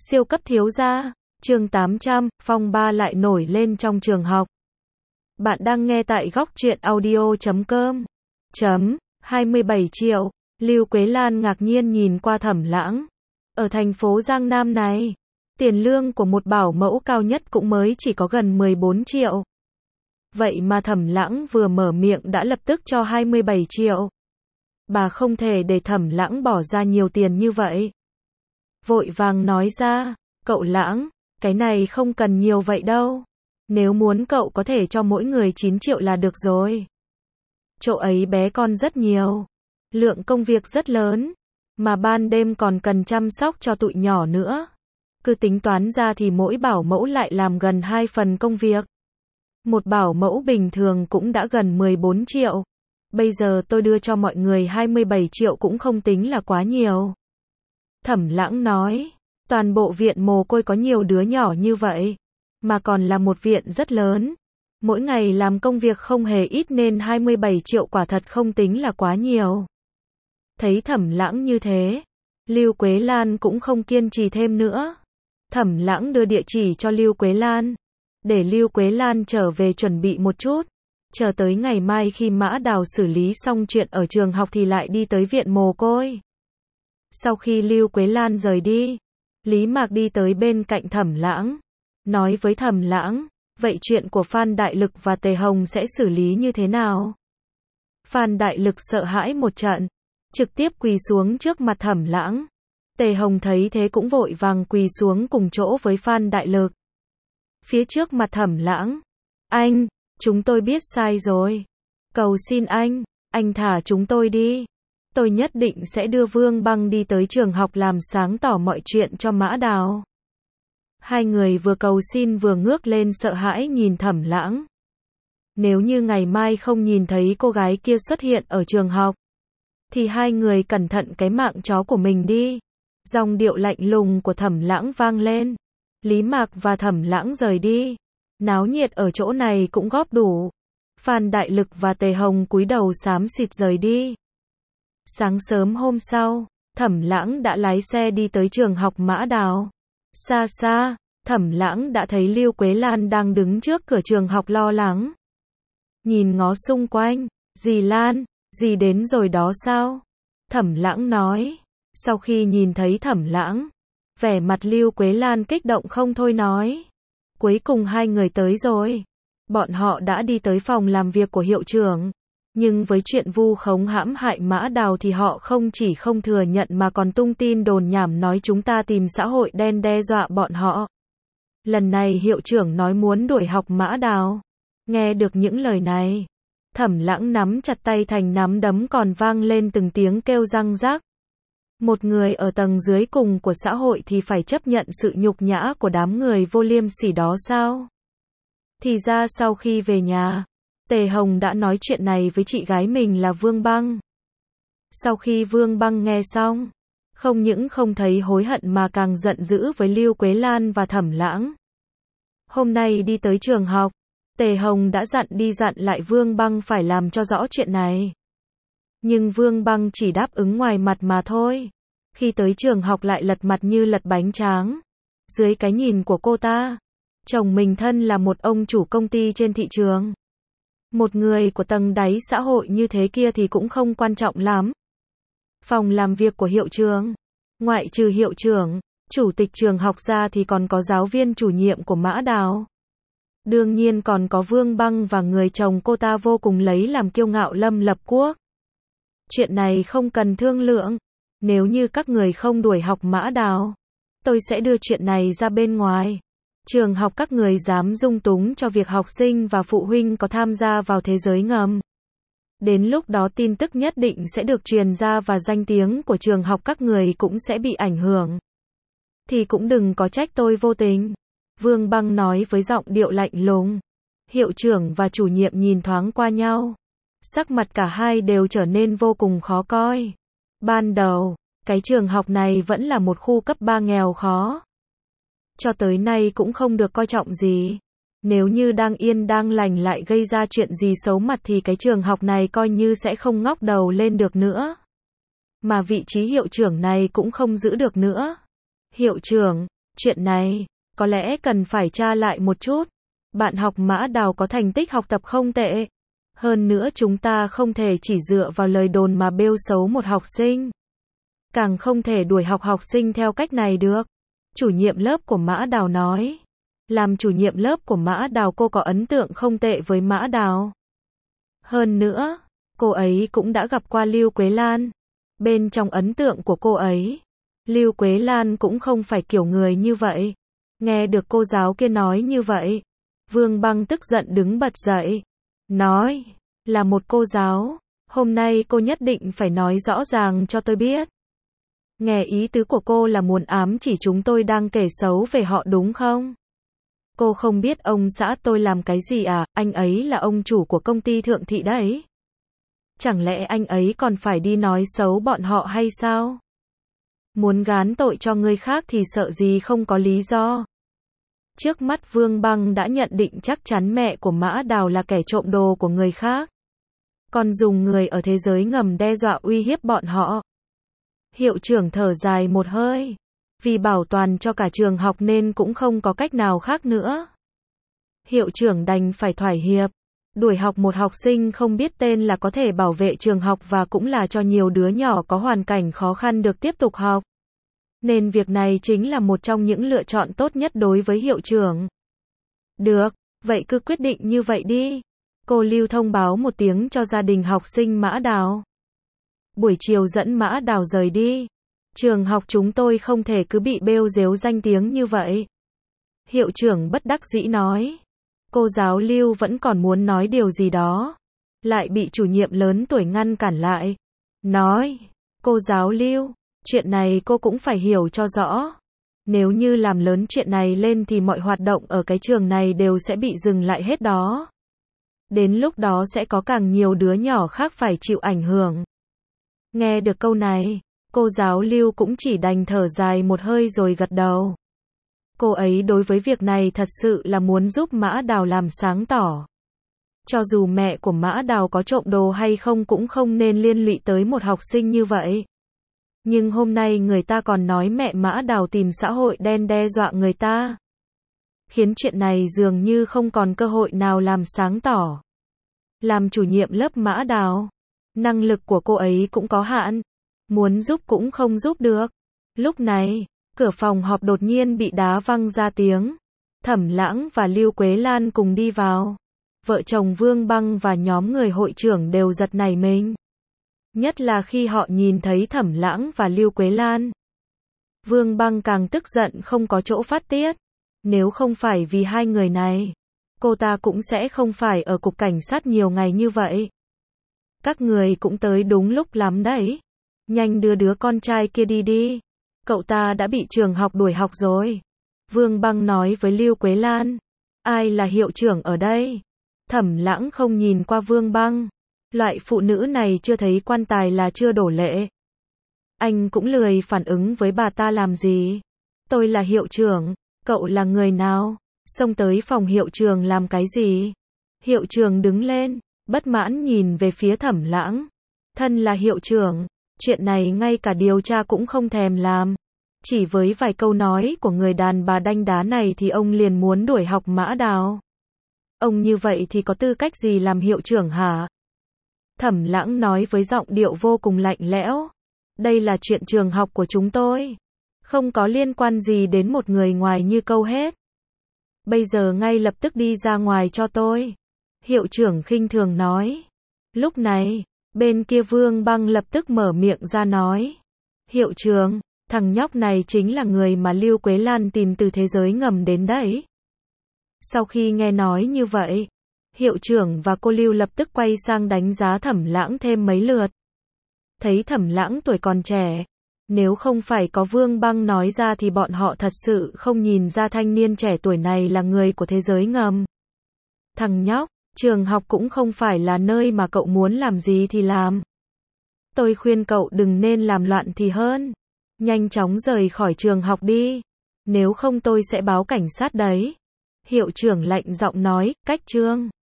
Siêu cấp thiếu gia, chương 800, phong ba lại nổi lên trong trường học. Bạn đang nghe tại góc truyện audio.com. 27 triệu, Lưu Quế Lan ngạc nhiên nhìn qua Thẩm Lãng. Ở thành phố Giang Nam này, tiền lương của một bảo mẫu cao nhất cũng mới chỉ có gần 14 triệu. Vậy mà Thẩm Lãng vừa mở miệng đã lập tức cho 27 triệu. Bà không thể để Thẩm Lãng bỏ ra nhiều tiền như vậy. Vội vàng nói ra, cậu Lãng, cái này không cần nhiều vậy đâu. Nếu muốn cậu có thể cho mỗi người 9 triệu là được rồi. Chỗ ấy bé con rất nhiều. Lượng công việc rất lớn. Mà ban đêm còn cần chăm sóc cho tụi nhỏ nữa. Cứ tính toán ra thì mỗi bảo mẫu lại làm gần 2 phần công việc. Một bảo mẫu bình thường cũng đã gần 14 triệu. Bây giờ tôi đưa cho mọi người 27 triệu cũng không tính là quá nhiều. Thẩm Lãng nói, toàn bộ viện mồ côi có nhiều đứa nhỏ như vậy, mà còn là một viện rất lớn. Mỗi ngày làm công việc không hề ít nên 27 triệu quả thật không tính là quá nhiều. Thấy Thẩm Lãng như thế, Lưu Quế Lan cũng không kiên trì thêm nữa. Thẩm Lãng đưa địa chỉ cho Lưu Quế Lan, để Lưu Quế Lan trở về chuẩn bị một chút. Chờ tới ngày mai khi Mã Đào xử lý xong chuyện ở trường học thì lại đi tới viện mồ côi. Sau khi Lưu Quế Lan rời đi, Lý Mạc đi tới bên cạnh Thẩm Lãng, nói với Thẩm Lãng, vậy chuyện của Phan Đại Lực và Tề Hồng sẽ xử lý như thế nào? Phan Đại Lực sợ hãi một trận, trực tiếp quỳ xuống trước mặt Thẩm Lãng. Tề Hồng thấy thế cũng vội vàng quỳ xuống cùng chỗ với Phan Đại Lực. Phía trước mặt Thẩm Lãng, anh, chúng tôi biết sai rồi. Cầu xin anh thả chúng tôi đi. Tôi nhất định sẽ đưa Vương Băng đi tới trường học làm sáng tỏ mọi chuyện cho Mã Đào. Hai người vừa cầu xin vừa ngước lên sợ hãi nhìn Thẩm Lãng. Nếu như ngày mai không nhìn thấy cô gái kia xuất hiện ở trường học, thì hai người cẩn thận cái mạng chó của mình đi. Giọng điệu lạnh lùng của Thẩm Lãng vang lên. Lý Mạc và Thẩm Lãng rời đi. Náo nhiệt ở chỗ này cũng góp đủ. Phan Đại Lực và Tề Hồng cúi đầu xám xịt rời đi. Sáng sớm hôm sau, Thẩm Lãng đã lái xe đi tới trường học Mã Đào. Xa xa, Thẩm Lãng đã thấy Lưu Quế Lan đang đứng trước cửa trường học lo lắng. Nhìn ngó xung quanh, dì Lan, dì đến rồi đó sao? Thẩm Lãng nói. Sau khi nhìn thấy Thẩm Lãng, vẻ mặt Lưu Quế Lan kích động không thôi nói. Cuối cùng hai người tới rồi. Bọn họ đã đi tới phòng làm việc của hiệu trưởng. Nhưng với chuyện vu khống hãm hại Mã Đào thì họ không chỉ không thừa nhận mà còn tung tin đồn nhảm nói chúng ta tìm xã hội đen đe dọa bọn họ. Lần này hiệu trưởng nói muốn đuổi học Mã Đào. Nghe được những lời này, Thẩm Lãng nắm chặt tay thành nắm đấm còn vang lên từng tiếng kêu răng rắc. Một người ở tầng dưới cùng của xã hội thì phải chấp nhận sự nhục nhã của đám người vô liêm sỉ đó sao? Thì ra sau khi về nhà, Tề Hồng đã nói chuyện này với chị gái mình là Vương Băng. Sau khi Vương Băng nghe xong, không những không thấy hối hận mà càng giận dữ với Lưu Quế Lan và Thẩm Lãng. Hôm nay đi tới trường học, Tề Hồng đã dặn đi dặn lại Vương Băng phải làm cho rõ chuyện này. Nhưng Vương Băng chỉ đáp ứng ngoài mặt mà thôi. Khi tới trường học lại lật mặt như lật bánh tráng. Dưới cái nhìn của cô ta, chồng mình thân là một ông chủ công ty trên thị trường. Một người của tầng đáy xã hội như thế kia thì cũng không quan trọng lắm. Phòng làm việc của hiệu trưởng, ngoại trừ hiệu trưởng, chủ tịch trường học ra thì còn có giáo viên chủ nhiệm của Mã Đào. Đương nhiên còn có Vương Băng và người chồng cô ta vô cùng lấy làm kiêu ngạo Lâm Lập Quốc. Chuyện này không cần thương lượng. Nếu như các người không đuổi học Mã Đào, tôi sẽ đưa chuyện này ra bên ngoài. Trường học các người dám dung túng cho việc học sinh và phụ huynh có tham gia vào thế giới ngầm. Đến lúc đó tin tức nhất định sẽ được truyền ra và danh tiếng của trường học các người cũng sẽ bị ảnh hưởng. Thì cũng đừng có trách tôi vô tình. Vương Băng nói với giọng điệu lạnh lùng. Hiệu trưởng và chủ nhiệm nhìn thoáng qua nhau. Sắc mặt cả hai đều trở nên vô cùng khó coi. Ban đầu, cái trường học này vẫn là một khu cấp 3 nghèo khó. Cho tới nay cũng không được coi trọng gì. Nếu như đang yên đang lành lại gây ra chuyện gì xấu mặt thì cái trường học này coi như sẽ không ngóc đầu lên được nữa. Mà vị trí hiệu trưởng này cũng không giữ được nữa. Hiệu trưởng, Chuyện này, có lẽ cần phải tra lại một chút. Bạn học Mã Đào có thành tích học tập không tệ. Hơn nữa chúng ta không thể chỉ dựa vào lời đồn mà bêu xấu một học sinh. Càng không thể đuổi học học sinh theo cách này được. Chủ nhiệm lớp của Mã Đào nói. Làm chủ nhiệm lớp của Mã Đào cô có ấn tượng không tệ với Mã Đào. Hơn nữa, cô ấy cũng đã gặp qua Lưu Quế Lan. Bên trong ấn tượng của cô ấy, Lưu Quế Lan cũng không phải kiểu người như vậy. Nghe được cô giáo kia nói như vậy, Vương Băng tức giận đứng bật dậy. Nói, là một cô giáo, hôm nay cô nhất định phải nói rõ ràng cho tôi biết. Nghe ý tứ của cô là muốn ám chỉ chúng tôi đang kể xấu về họ đúng không? Cô không biết ông xã tôi làm cái gì à, anh ấy là ông chủ của công ty Thượng Thị đấy. Chẳng lẽ anh ấy còn phải đi nói xấu bọn họ hay sao? Muốn gán tội cho người khác thì sợ gì không có lý do. Trước mắt Vương Băng đã nhận định chắc chắn mẹ của Mã Đào là kẻ trộm đồ của người khác. Còn dùng người ở thế giới ngầm đe dọa uy hiếp bọn họ. Hiệu trưởng thở dài một hơi. Vì bảo toàn cho cả trường học nên cũng không có cách nào khác nữa. Hiệu trưởng đành phải thỏa hiệp. Đuổi học một học sinh không biết tên là có thể bảo vệ trường học và cũng là cho nhiều đứa nhỏ có hoàn cảnh khó khăn được tiếp tục học. Nên việc này chính là một trong những lựa chọn tốt nhất đối với hiệu trưởng. Được, vậy cứ quyết định như vậy đi. Cô Lưu thông báo một tiếng cho gia đình học sinh Mã Đào. Buổi chiều dẫn Mã Đào rời đi. Trường học chúng tôi không thể cứ bị bêu dếu danh tiếng như vậy. Hiệu trưởng bất đắc dĩ nói. Cô giáo Lưu vẫn còn muốn nói điều gì đó. Lại bị chủ nhiệm lớn tuổi ngăn cản lại. Nói, cô giáo Lưu, chuyện này cô cũng phải hiểu cho rõ. Nếu như làm lớn chuyện này lên thì mọi hoạt động ở cái trường này đều sẽ bị dừng lại hết đó. Đến lúc đó sẽ có càng nhiều đứa nhỏ khác phải chịu ảnh hưởng. Nghe được câu này, cô giáo Lưu cũng chỉ đành thở dài một hơi rồi gật đầu. Cô ấy đối với việc này thật sự là muốn giúp Mã Đào làm sáng tỏ. Cho dù mẹ của Mã Đào có trộm đồ hay không cũng không nên liên lụy tới một học sinh như vậy. Nhưng hôm nay người ta còn nói mẹ Mã Đào tìm xã hội đen đe dọa người ta. Khiến chuyện này dường như không còn cơ hội nào làm sáng tỏ. Làm chủ nhiệm lớp Mã Đào, năng lực của cô ấy cũng có hạn. Muốn giúp cũng không giúp được. Lúc này, cửa phòng họp đột nhiên bị đá văng ra tiếng. Thẩm Lãng và Lưu Quế Lan cùng đi vào. Vợ chồng Vương Băng và nhóm người hội trưởng đều giật nảy mình. Nhất là khi họ nhìn thấy Thẩm Lãng và Lưu Quế Lan. Vương Băng càng tức giận không có chỗ phát tiết. Nếu không phải vì hai người này, cô ta cũng sẽ không phải ở cục cảnh sát nhiều ngày như vậy. Các người cũng tới đúng lúc lắm đấy. Nhanh đưa đứa con trai kia đi đi. Cậu ta đã bị trường học đuổi học rồi. Vương Băng nói với Lưu Quế Lan. Ai là hiệu trưởng ở đây? Thẩm Lãng không nhìn qua Vương Băng. Loại phụ nữ này chưa thấy quan tài là chưa đổ lệ. Anh cũng lười phản ứng với bà ta làm gì. Tôi là hiệu trưởng. Cậu là người nào? Xông tới phòng hiệu trưởng làm cái gì? Hiệu trưởng đứng lên, bất mãn nhìn về phía Thẩm Lãng. Thân là hiệu trưởng, chuyện này ngay cả điều tra cũng không thèm làm. Chỉ với vài câu nói của người đàn bà đanh đá này thì ông liền muốn đuổi học Mã Đào. Ông như vậy thì có tư cách gì làm hiệu trưởng hả? Thẩm Lãng nói với giọng điệu vô cùng lạnh lẽo. Đây là chuyện trường học của chúng tôi. Không có liên quan gì đến một người ngoài như câu hết. Bây giờ ngay lập tức đi ra ngoài cho tôi. Hiệu trưởng khinh thường nói. Lúc này, bên kia Vương Băng lập tức mở miệng ra nói. Hiệu trưởng, thằng nhóc này chính là người mà Lưu Quế Lan tìm từ thế giới ngầm đến đấy. Sau khi nghe nói như vậy, hiệu trưởng và cô Lưu lập tức quay sang đánh giá Thẩm Lãng thêm mấy lượt. Thấy Thẩm Lãng tuổi còn trẻ, nếu không phải có Vương Băng nói ra thì bọn họ thật sự không nhìn ra thanh niên trẻ tuổi này là người của thế giới ngầm. Thằng nhóc, trường học cũng không phải là nơi mà cậu muốn làm gì thì làm. Tôi khuyên cậu đừng nên làm loạn thì hơn. Nhanh chóng rời khỏi trường học đi. Nếu không tôi sẽ báo cảnh sát đấy. Hiệu trưởng lạnh giọng nói, cách chương.